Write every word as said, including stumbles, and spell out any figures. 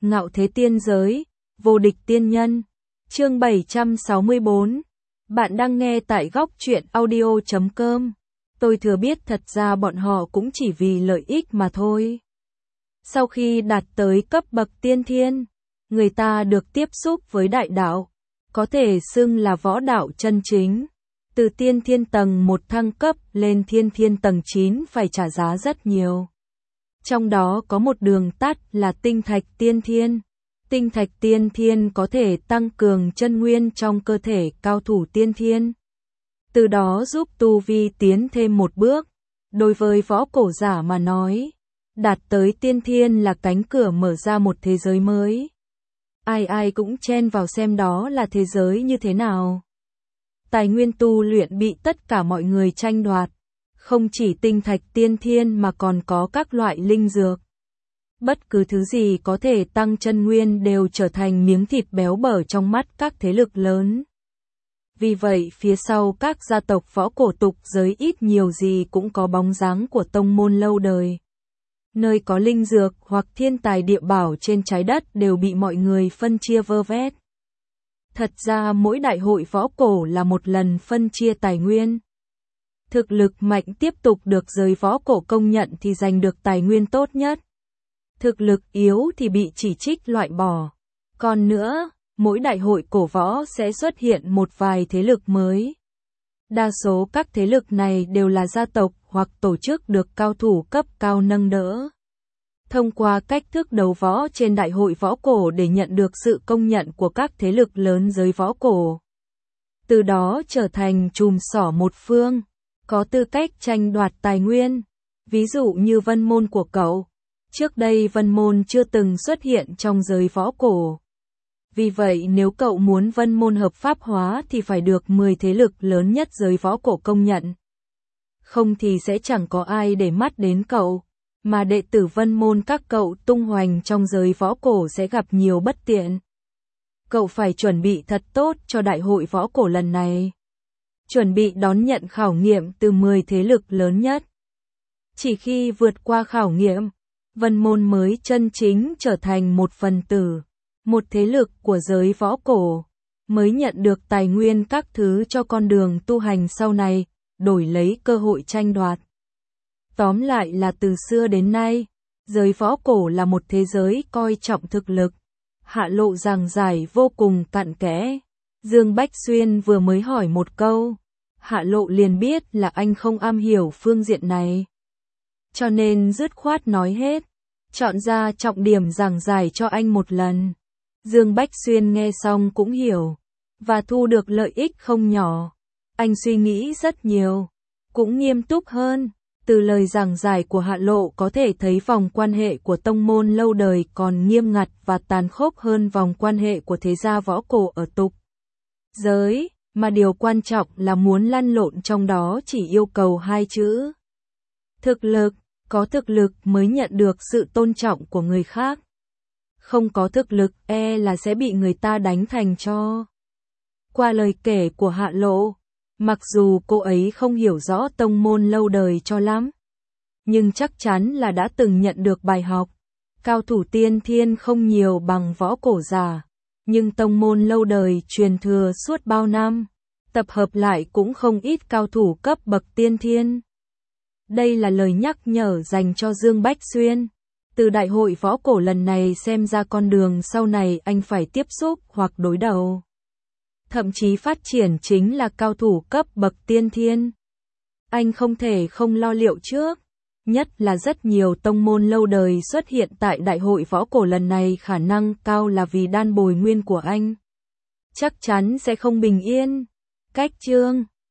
Ngạo thế tiên giới, vô địch tiên nhân. Chương bảy trăm sáu mươi bốn. Bạn đang nghe tại góc truyện audio chấm com. Tôi thừa biết thật ra bọn họ cũng chỉ vì lợi ích mà thôi. Sau khi đạt tới cấp bậc tiên thiên, người ta được tiếp xúc với đại đạo, có thể xưng là võ đạo chân chính. Từ tiên thiên tầng một thăng cấp lên thiên thiên tầng chín phải trả giá rất nhiều. Trong đó có một đường tắt là tinh thạch tiên thiên. Tinh thạch tiên thiên có thể tăng cường chân nguyên trong cơ thể cao thủ tiên thiên, từ đó giúp tu vi tiến thêm một bước. Đối với võ cổ giả mà nói, đạt tới tiên thiên là cánh cửa mở ra một thế giới mới. Ai ai cũng chen vào xem đó là thế giới như thế nào. Tài nguyên tu luyện bị tất cả mọi người tranh đoạt, không chỉ tinh thạch tiên thiên mà còn có các loại linh dược. Bất cứ thứ gì có thể tăng chân nguyên đều trở thành miếng thịt béo bở trong mắt các thế lực lớn. Vì vậy phía sau các gia tộc võ cổ tục giới ít nhiều gì cũng có bóng dáng của tông môn lâu đời. Nơi có linh dược hoặc thiên tài địa bảo trên trái đất đều bị mọi người phân chia vơ vét. Thật ra mỗi đại hội võ cổ là một lần phân chia tài nguyên. Thực lực mạnh tiếp tục được giới võ cổ công nhận thì giành được tài nguyên tốt nhất. Thực lực yếu thì bị chỉ trích loại bỏ. Còn nữa, mỗi đại hội cổ võ sẽ xuất hiện một vài thế lực mới. Đa số các thế lực này đều là gia tộc hoặc tổ chức được cao thủ cấp cao nâng đỡ. Thông qua cách thức đấu võ trên đại hội võ cổ để nhận được sự công nhận của các thế lực lớn giới võ cổ. Từ đó trở thành chùm sỏ một phương, có tư cách tranh đoạt tài nguyên. Ví dụ như Vân Môn của cậu. Trước đây Vân Môn chưa từng xuất hiện trong giới võ cổ. Vì vậy nếu cậu muốn Vân Môn hợp pháp hóa thì phải được mười thế lực lớn nhất giới võ cổ công nhận. Không thì sẽ chẳng có ai để mắt đến cậu, mà đệ tử Vân Môn các cậu tung hoành trong giới võ cổ sẽ gặp nhiều bất tiện. Cậu phải chuẩn bị thật tốt cho đại hội võ cổ lần này. Chuẩn bị đón nhận khảo nghiệm từ mười thế lực lớn nhất. Chỉ khi vượt qua khảo nghiệm, Vân Môn mới chân chính trở thành một phần tử, một thế lực của giới võ cổ, mới nhận được tài nguyên các thứ cho con đường tu hành sau này, đổi lấy cơ hội tranh đoạt. Tóm lại là từ xưa đến nay, giới võ cổ là một thế giới coi trọng thực lực. Hạ Lộ giảng giải vô cùng cặn kẽ. Dương Bách Xuyên vừa mới hỏi một câu, Hạ Lộ liền biết là anh không am hiểu phương diện này. Cho nên dứt khoát nói hết, chọn ra trọng điểm giảng giải cho anh một lần. Dương Bách Xuyên nghe xong cũng hiểu, và thu được lợi ích không nhỏ. Anh suy nghĩ rất nhiều, cũng nghiêm túc hơn. Từ lời giảng giải của Hạ Lộ có thể thấy vòng quan hệ của tông môn lâu đời còn nghiêm ngặt và tàn khốc hơn vòng quan hệ của thế gia võ cổ ở tục giới, mà điều quan trọng là muốn lăn lộn trong đó chỉ yêu cầu hai chữ. Thực lực, có thực lực mới nhận được sự tôn trọng của người khác. Không có thực lực e là sẽ bị người ta đánh thành tro. Qua lời kể của Hạ Lộ, mặc dù cô ấy không hiểu rõ tông môn lâu đời cho lắm, nhưng chắc chắn là đã từng nhận được bài học. Cao thủ tiên thiên không nhiều bằng võ cổ giả, nhưng tông môn lâu đời truyền thừa suốt bao năm, tập hợp lại cũng không ít cao thủ cấp bậc tiên thiên. Đây là lời nhắc nhở dành cho Dương Bách Xuyên. Từ đại hội võ cổ lần này xem ra con đường sau này anh phải tiếp xúc hoặc đối đầu, thậm chí phát triển chính là cao thủ cấp bậc tiên thiên. Anh không thể không lo liệu trước, nhất là rất nhiều tông môn lâu đời xuất hiện tại đại hội võ cổ lần này khả năng cao là vì đan bồi nguyên của anh. Chắc chắn sẽ không bình yên. Cách chương